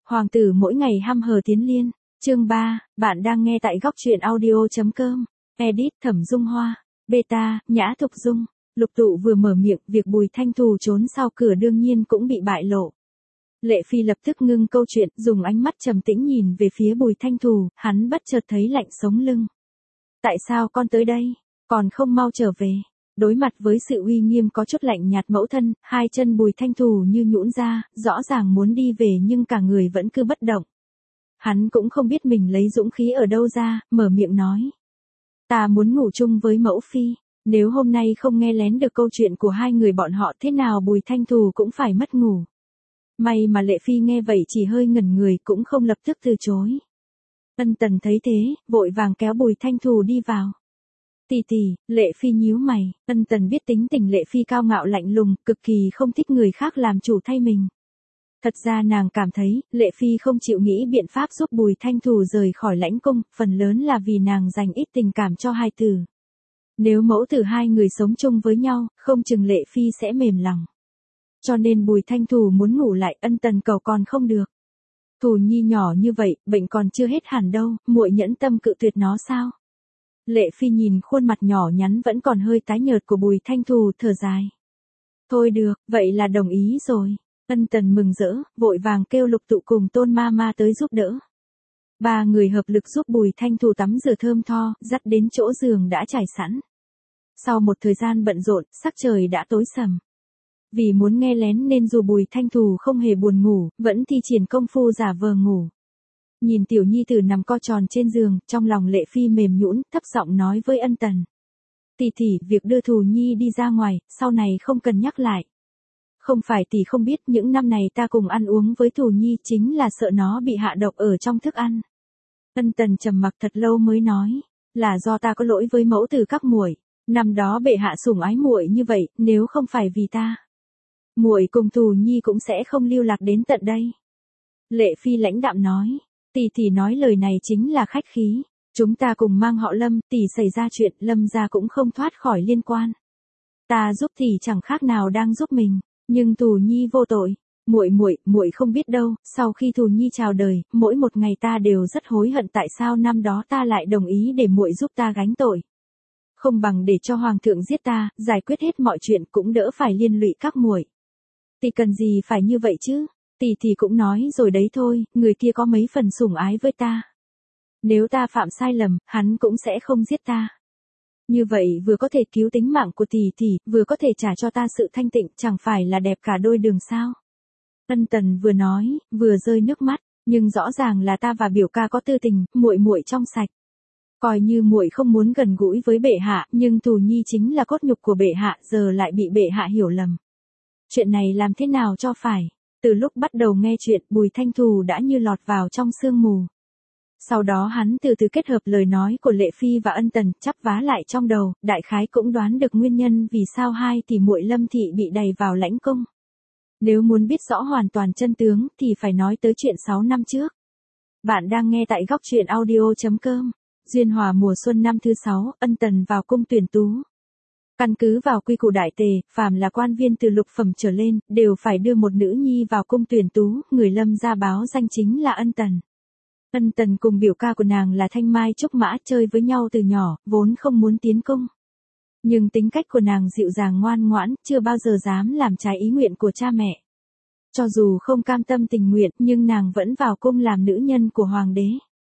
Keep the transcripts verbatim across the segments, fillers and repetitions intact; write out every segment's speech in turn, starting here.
Hoàng tử mỗi ngày hăm hờ tiến liên. Chương ba, bạn đang nghe tại góc truyện audio chấm com. Edit Thẩm Dung Hoa. Beta, Nhã Thục Dung. Lục Tụ vừa mở miệng, việc Bùi Thanh Thù trốn sau cửa đương nhiên cũng bị bại lộ. Lệ Phi lập tức ngưng câu chuyện, dùng ánh mắt trầm tĩnh nhìn về phía Bùi Thanh Thù, hắn bất chợt thấy lạnh sống lưng. Tại sao con tới đây? Còn không mau trở về. Đối mặt với sự uy nghiêm có chút lạnh nhạt mẫu thân, hai chân Bùi Thanh Thù như nhũn ra, rõ ràng muốn đi về nhưng cả người vẫn cứ bất động. Hắn cũng không biết mình lấy dũng khí ở đâu ra, mở miệng nói. Ta muốn ngủ chung với mẫu phi, nếu hôm nay không nghe lén được câu chuyện của hai người bọn họ thế nào Bùi Thanh Thù cũng phải mất ngủ. May mà Lệ Phi nghe vậy chỉ hơi ngẩn người cũng không lập tức từ chối. Ân Tần thấy thế, vội vàng kéo Bùi Thanh Thù đi vào. Tì tì, Lệ Phi nhíu mày, Ân Tần biết tính tình Lệ Phi cao ngạo lạnh lùng, cực kỳ không thích người khác làm chủ thay mình. Thật ra nàng cảm thấy, Lệ Phi không chịu nghĩ biện pháp giúp Bùi Thanh Thù rời khỏi lãnh cung, phần lớn là vì nàng dành ít tình cảm cho hai tử. Nếu mẫu tử hai người sống chung với nhau, không chừng Lệ Phi sẽ mềm lòng. Cho nên Bùi Thanh Thù muốn ngủ lại, Ân Tần cầu còn không được. Thù nhi nhỏ như vậy, bệnh còn chưa hết hẳn đâu, muội nhẫn tâm cự tuyệt nó sao? Lệ Phi nhìn khuôn mặt nhỏ nhắn vẫn còn hơi tái nhợt của Bùi Thanh Thù thở dài. Thôi được, vậy là đồng ý rồi. Ân Tần mừng rỡ, vội vàng kêu Lục Tụ cùng Tôn Ma Ma tới giúp đỡ. Ba người hợp lực giúp Bùi Thanh Thù tắm rửa thơm tho, dắt đến chỗ giường đã trải sẵn. Sau một thời gian bận rộn, sắc trời đã tối sầm. Vì muốn nghe lén nên dù Bùi Thanh Thù không hề buồn ngủ, vẫn thi triển công phu giả vờ ngủ. Nhìn tiểu nhi tử nằm co tròn trên giường, trong lòng Lệ Phi mềm nhũn, thấp giọng nói với Ân Tần. Tỷ tỷ, việc đưa Thù nhi đi ra ngoài, sau này không cần nhắc lại. Không phải tỷ không biết những năm này ta cùng ăn uống với Thù nhi chính là sợ nó bị hạ độc ở trong thức ăn. Ân Tần trầm mặc thật lâu mới nói, là do ta có lỗi với mẫu tử các muội, năm đó bệ hạ sủng ái muội như vậy, nếu không phải vì ta, muội cùng Thù nhi cũng sẽ không lưu lạc đến tận đây. Lệ Phi lãnh đạm nói, tỷ tỷ nói lời này chính là khách khí, chúng ta cùng mang họ Lâm, tỷ xảy ra chuyện, Lâm gia cũng không thoát khỏi liên quan. Ta giúp tỷ chẳng khác nào đang giúp mình, nhưng Thù nhi vô tội, muội muội, muội không biết đâu, sau khi Thù nhi chào đời, mỗi một ngày ta đều rất hối hận tại sao năm đó ta lại đồng ý để muội giúp ta gánh tội. Không bằng để cho hoàng thượng giết ta, giải quyết hết mọi chuyện cũng đỡ phải liên lụy các muội. Tỷ cần gì phải như vậy chứ? Tỷ thì cũng nói rồi đấy thôi, người kia có mấy phần sủng ái với ta. Nếu ta phạm sai lầm, hắn cũng sẽ không giết ta. Như vậy vừa có thể cứu tính mạng của tỷ tỷ, vừa có thể trả cho ta sự thanh tịnh, chẳng phải là đẹp cả đôi đường sao? Ân Tần vừa nói, vừa rơi nước mắt, nhưng rõ ràng là ta và biểu ca có tư tình, muội muội trong sạch. Coi như muội không muốn gần gũi với bệ hạ, nhưng Thù nhi chính là cốt nhục của bệ hạ, giờ lại bị bệ hạ hiểu lầm. Chuyện này làm thế nào cho phải? Từ lúc bắt đầu nghe chuyện, Bùi Thanh Thù đã như lọt vào trong sương mù. Sau đó hắn từ từ kết hợp lời nói của Lệ Phi và Ân Tần, chắp vá lại trong đầu, đại khái cũng đoán được nguyên nhân vì sao hai tỷ muội Lâm thị bị đày vào lãnh cung. Nếu muốn biết rõ hoàn toàn chân tướng thì phải nói tới chuyện sáu năm trước. Bạn đang nghe tại góc truyện audio chấm com. Duyên Hòa mùa xuân năm thứ sáu, Ân Tần vào cung tuyển tú. Căn cứ vào quy củ đại tề, phàm là quan viên từ lục phẩm trở lên, đều phải đưa một nữ nhi vào cung tuyển tú, người Lâm gia báo danh chính là Ân Tần. Ân Tần cùng biểu ca của nàng là Thanh Mai Trúc Mã chơi với nhau từ nhỏ, vốn không muốn tiến cung. Nhưng tính cách của nàng dịu dàng ngoan ngoãn, chưa bao giờ dám làm trái ý nguyện của cha mẹ. Cho dù không cam tâm tình nguyện, nhưng nàng vẫn vào cung làm nữ nhân của hoàng đế.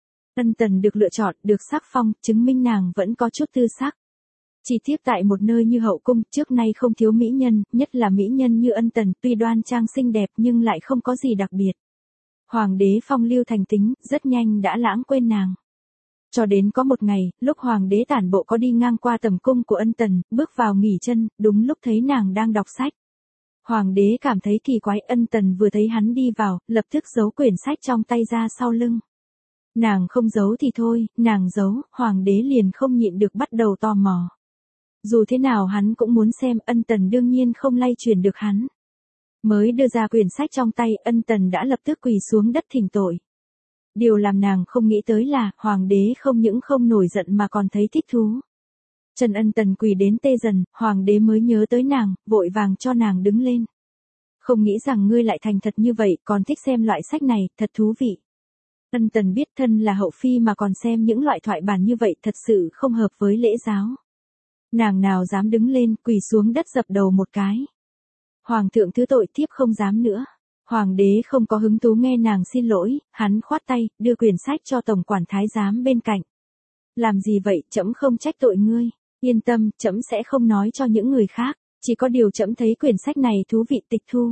Ân Tần được lựa chọn, được sắc phong, chứng minh nàng vẫn có chút tư sắc. Chỉ tiếc tại một nơi như hậu cung, trước nay không thiếu mỹ nhân, nhất là mỹ nhân như Ân Tần, tuy đoan trang xinh đẹp nhưng lại không có gì đặc biệt. Hoàng đế phong lưu thành tính, rất nhanh đã lãng quên nàng. Cho đến có một ngày, lúc hoàng đế tản bộ có đi ngang qua tầm cung của Ân Tần, bước vào nghỉ chân, đúng lúc thấy nàng đang đọc sách. Hoàng đế cảm thấy kỳ quái, Ân Tần vừa thấy hắn đi vào, lập tức giấu quyển sách trong tay ra sau lưng. Nàng không giấu thì thôi, nàng giấu, hoàng đế liền không nhịn được bắt đầu tò mò. Dù thế nào hắn cũng muốn xem, Ân Tần đương nhiên không lay chuyển được hắn. Mới đưa ra quyển sách trong tay, Ân Tần đã lập tức quỳ xuống đất thỉnh tội. Điều làm nàng không nghĩ tới là, hoàng đế không những không nổi giận mà còn thấy thích thú. Trần Ân Tần quỳ đến tê dần, hoàng đế mới nhớ tới nàng, vội vàng cho nàng đứng lên. Không nghĩ rằng ngươi lại thành thật như vậy, còn thích xem loại sách này, thật thú vị. Ân Tần biết thân là hậu phi mà còn xem những loại thoại bản như vậy thật sự không hợp với lễ giáo. Nàng nào dám đứng lên, quỳ xuống đất dập đầu một cái. Hoàng thượng thứ tội, thiếp không dám nữa. Hoàng đế không có hứng thú nghe nàng xin lỗi, hắn khoát tay, đưa quyển sách cho tổng quản thái giám bên cạnh. Làm gì vậy, trẫm không trách tội ngươi. Yên tâm, trẫm sẽ không nói cho những người khác, chỉ có điều trẫm thấy quyển sách này thú vị, tịch thu.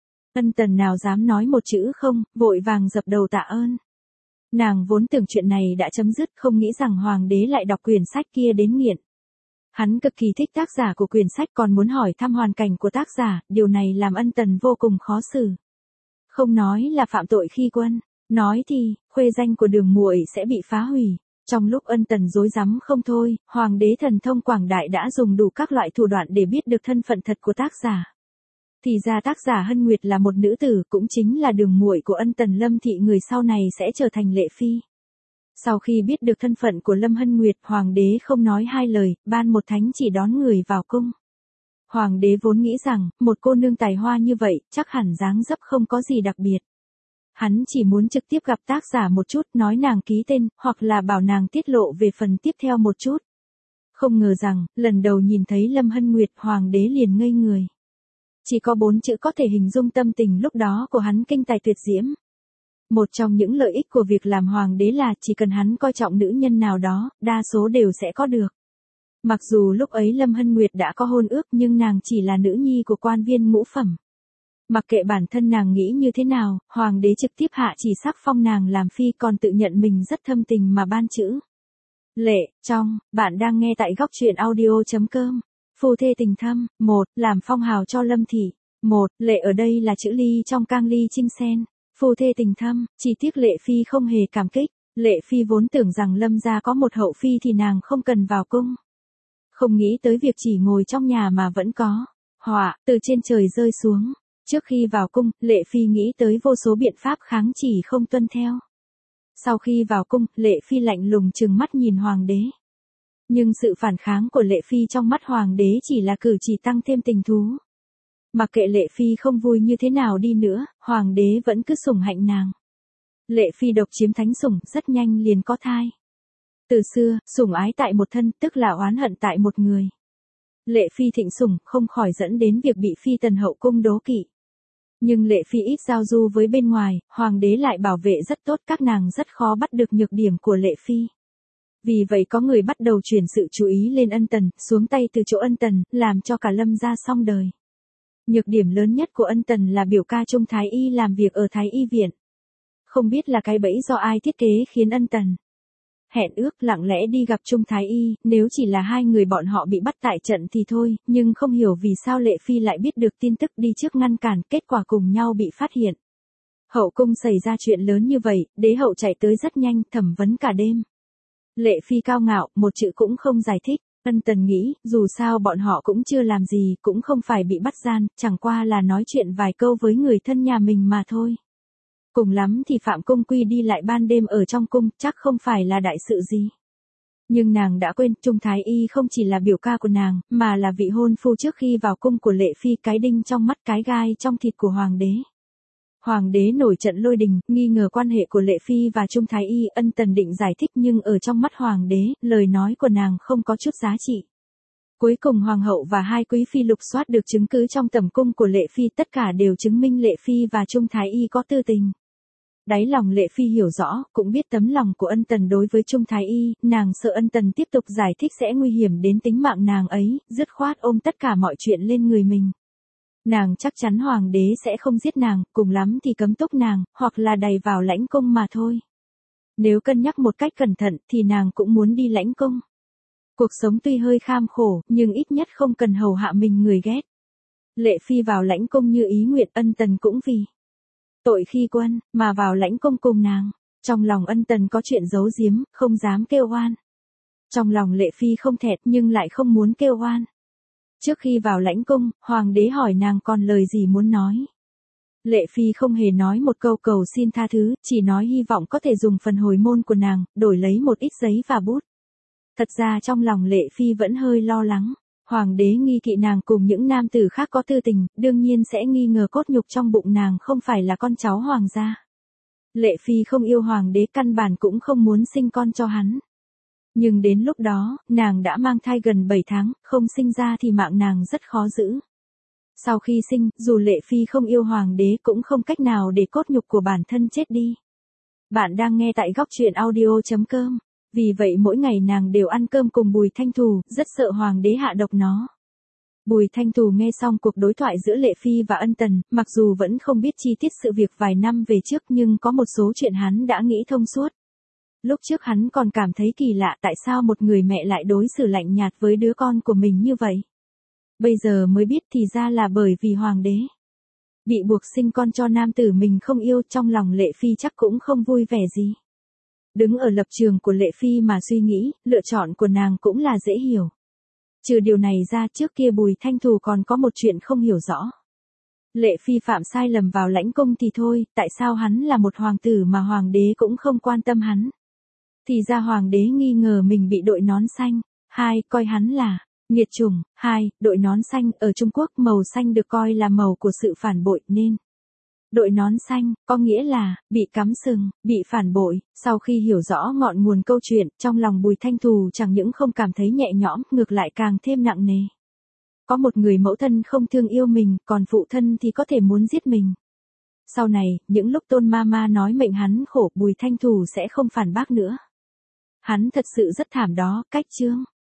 Ân Tần nào dám nói một chữ không, vội vàng dập đầu tạ ơn. Nàng vốn tưởng chuyện này đã chấm dứt, không nghĩ rằng hoàng đế lại đọc quyển sách kia đến nghiện. Hắn cực kỳ thích tác giả của quyển sách, còn muốn hỏi thăm hoàn cảnh của tác giả, điều này làm Ân Tần vô cùng khó xử. Không nói là phạm tội khi quân, nói thì, khuê danh của Đường muội sẽ bị phá hủy. Trong lúc Ân Tần rối rắm không thôi, hoàng đế thần thông quảng đại đã dùng đủ các loại thủ đoạn để biết được thân phận thật của tác giả. Thì ra tác giả Hân Nguyệt là một nữ tử, cũng chính là Đường muội của Ân Tần Lâm thị người sau này sẽ trở thành lệ phi. Sau khi biết được thân phận của Lâm Hân Nguyệt, hoàng đế không nói hai lời, ban một thánh chỉ đón người vào cung. Hoàng đế vốn nghĩ rằng, một cô nương tài hoa như vậy, chắc hẳn dáng dấp không có gì đặc biệt. Hắn chỉ muốn trực tiếp gặp tác giả một chút, nói nàng ký tên, hoặc là bảo nàng tiết lộ về phần tiếp theo một chút. Không ngờ rằng, lần đầu nhìn thấy Lâm Hân Nguyệt, hoàng đế liền ngây người. Chỉ có bốn chữ có thể hình dung tâm tình lúc đó của hắn kinh tài tuyệt diễm. Một trong những lợi ích của việc làm hoàng đế là chỉ cần hắn coi trọng nữ nhân nào đó, đa số đều sẽ có được. Mặc dù lúc ấy Lâm Hân Nguyệt đã có hôn ước nhưng nàng chỉ là nữ nhi của quan viên ngũ phẩm. Mặc kệ bản thân nàng nghĩ như thế nào, hoàng đế trực tiếp hạ chỉ sắc phong nàng làm phi, còn tự nhận mình rất thâm tình mà ban chữ. Lệ, trong, bạn đang nghe tại góc truyện audio chấm com. Phu thê tình thâm, một, làm phong hào cho Lâm thị. Một, lệ ở đây là chữ ly trong cang ly trinh sen. Phu thê tình thâm, chỉ tiếc Lệ phi không hề cảm kích. Lệ phi vốn tưởng rằng Lâm gia có một hậu phi thì nàng không cần vào cung. Không nghĩ tới việc chỉ ngồi trong nhà mà vẫn có họa từ trên trời rơi xuống. Trước khi vào cung, Lệ phi nghĩ tới vô số biện pháp kháng chỉ không tuân theo. Sau khi vào cung, Lệ phi lạnh lùng trừng mắt nhìn hoàng đế. Nhưng sự phản kháng của Lệ phi trong mắt hoàng đế chỉ là cử chỉ tăng thêm tình thú. Mặc kệ Lệ phi không vui như thế nào đi nữa, hoàng đế vẫn cứ sủng hạnh nàng. Lệ phi độc chiếm thánh sủng, rất nhanh liền có thai. Từ xưa, sủng ái tại một thân, tức là oán hận tại một người. Lệ phi thịnh sủng, không khỏi dẫn đến việc bị phi tần hậu cung đố kỵ. Nhưng Lệ phi ít giao du với bên ngoài, hoàng đế lại bảo vệ rất tốt, các nàng rất khó bắt được nhược điểm của Lệ phi. Vì vậy có người bắt đầu chuyển sự chú ý lên Ân Tần, xuống tay từ chỗ Ân Tần, làm cho cả Lâm gia xong đời. Nhược điểm lớn nhất của Ân Tần là biểu ca Trung Thái Y làm việc ở Thái Y viện. Không biết là cái bẫy do ai thiết kế khiến Ân Tần hẹn ước lặng lẽ đi gặp Trung Thái Y, nếu chỉ là hai người bọn họ bị bắt tại trận thì thôi, nhưng không hiểu vì sao Lệ phi lại biết được tin tức đi trước ngăn cản, kết quả cùng nhau bị phát hiện. Hậu cung xảy ra chuyện lớn như vậy, đế hậu chạy tới rất nhanh, thẩm vấn cả đêm. Lệ phi cao ngạo, một chữ cũng không giải thích. Ân Tần nghĩ, dù sao bọn họ cũng chưa làm gì, cũng không phải bị bắt gian, chẳng qua là nói chuyện vài câu với người thân nhà mình mà thôi. Cùng lắm thì phạm cung quy đi lại ban đêm ở trong cung, chắc không phải là đại sự gì. Nhưng nàng đã quên, Trung Thái Y không chỉ là biểu ca của nàng, mà là vị hôn phu trước khi vào cung của Lệ phi, cái đinh trong mắt cái gai trong thịt của hoàng đế. Hoàng đế nổi trận lôi đình, nghi ngờ quan hệ của Lệ phi và Trung Thái Y. Ân Tần định giải thích nhưng ở trong mắt hoàng đế, lời nói của nàng không có chút giá trị. Cuối cùng hoàng hậu và hai quý phi lục soát được chứng cứ trong tẩm cung của Lệ phi, tất cả đều chứng minh Lệ phi và Trung Thái Y có tư tình. Đáy lòng Lệ phi hiểu rõ, cũng biết tấm lòng của Ân Tần đối với Trung Thái Y, nàng sợ Ân Tần tiếp tục giải thích sẽ nguy hiểm đến tính mạng nàng ấy, dứt khoát ôm tất cả mọi chuyện lên người mình. Nàng chắc chắn hoàng đế sẽ không giết nàng, cùng lắm thì cấm túc nàng, hoặc là đày vào lãnh cung mà thôi. Nếu cân nhắc một cách cẩn thận thì nàng cũng muốn đi lãnh cung. Cuộc sống tuy hơi kham khổ, nhưng ít nhất không cần hầu hạ mình người ghét. Lệ phi vào lãnh cung như ý nguyện, Ân Tần cũng vì tội khi quân, mà vào lãnh cung cùng nàng. Trong lòng Ân Tần có chuyện giấu giếm, không dám kêu oan. Trong lòng Lệ phi không thẹn nhưng lại không muốn kêu oan. Trước khi vào lãnh cung, hoàng đế hỏi nàng còn lời gì muốn nói. Lệ phi không hề nói một câu cầu xin tha thứ, chỉ nói hy vọng có thể dùng phần hồi môn của nàng, đổi lấy một ít giấy và bút. Thật ra trong lòng Lệ phi vẫn hơi lo lắng. Hoàng đế nghi kỵ nàng cùng những nam tử khác có tư tình, đương nhiên sẽ nghi ngờ cốt nhục trong bụng nàng không phải là con cháu hoàng gia. Lệ Phi không yêu hoàng đế, căn bản cũng không muốn sinh con cho hắn. Nhưng đến lúc đó, nàng đã mang thai gần bảy tháng, không sinh ra thì mạng nàng rất khó giữ. Sau khi sinh, dù Lệ Phi không yêu hoàng đế cũng không cách nào để cốt nhục của bản thân chết đi. Bạn đang nghe tại góc truyện audio chấm com. Vì vậy mỗi ngày nàng đều ăn cơm cùng Bùi Thanh Thù, rất sợ hoàng đế hạ độc nó. Bùi Thanh Thù nghe xong cuộc đối thoại giữa Lệ Phi và Ân Tần, mặc dù vẫn không biết chi tiết sự việc vài năm về trước nhưng có một số chuyện hắn đã nghĩ thông suốt. Lúc trước hắn còn cảm thấy kỳ lạ tại sao một người mẹ lại đối xử lạnh nhạt với đứa con của mình như vậy. Bây giờ mới biết thì ra là bởi vì hoàng đế bị buộc sinh con cho nam tử mình không yêu, trong lòng Lệ Phi chắc cũng không vui vẻ gì. Đứng ở lập trường của Lệ Phi mà suy nghĩ, lựa chọn của nàng cũng là dễ hiểu. Trừ điều này ra, trước kia Bùi Thanh Thù còn có một chuyện không hiểu rõ. Lệ Phi phạm sai lầm vào lãnh cung thì thôi, tại sao hắn là một hoàng tử mà hoàng đế cũng không quan tâm hắn. Thì ra hoàng đế nghi ngờ mình bị đội nón xanh. Hai, coi hắn là nghiệt chủng. Hai, đội nón xanh, ở Trung Quốc màu xanh được coi là màu của sự phản bội nên đội nón xanh, có nghĩa là, bị cắm sừng, bị phản bội. Sau khi hiểu rõ ngọn nguồn câu chuyện, trong lòng Bùi Thanh Thù chẳng những không cảm thấy nhẹ nhõm, ngược lại càng thêm nặng nề. Có một người mẫu thân không thương yêu mình, còn phụ thân thì có thể muốn giết mình. Sau này, những lúc Tôn Mama nói mệnh hắn khổ, Bùi Thanh Thù sẽ không phản bác nữa. Hắn thật sự rất thảm đó, cách chương.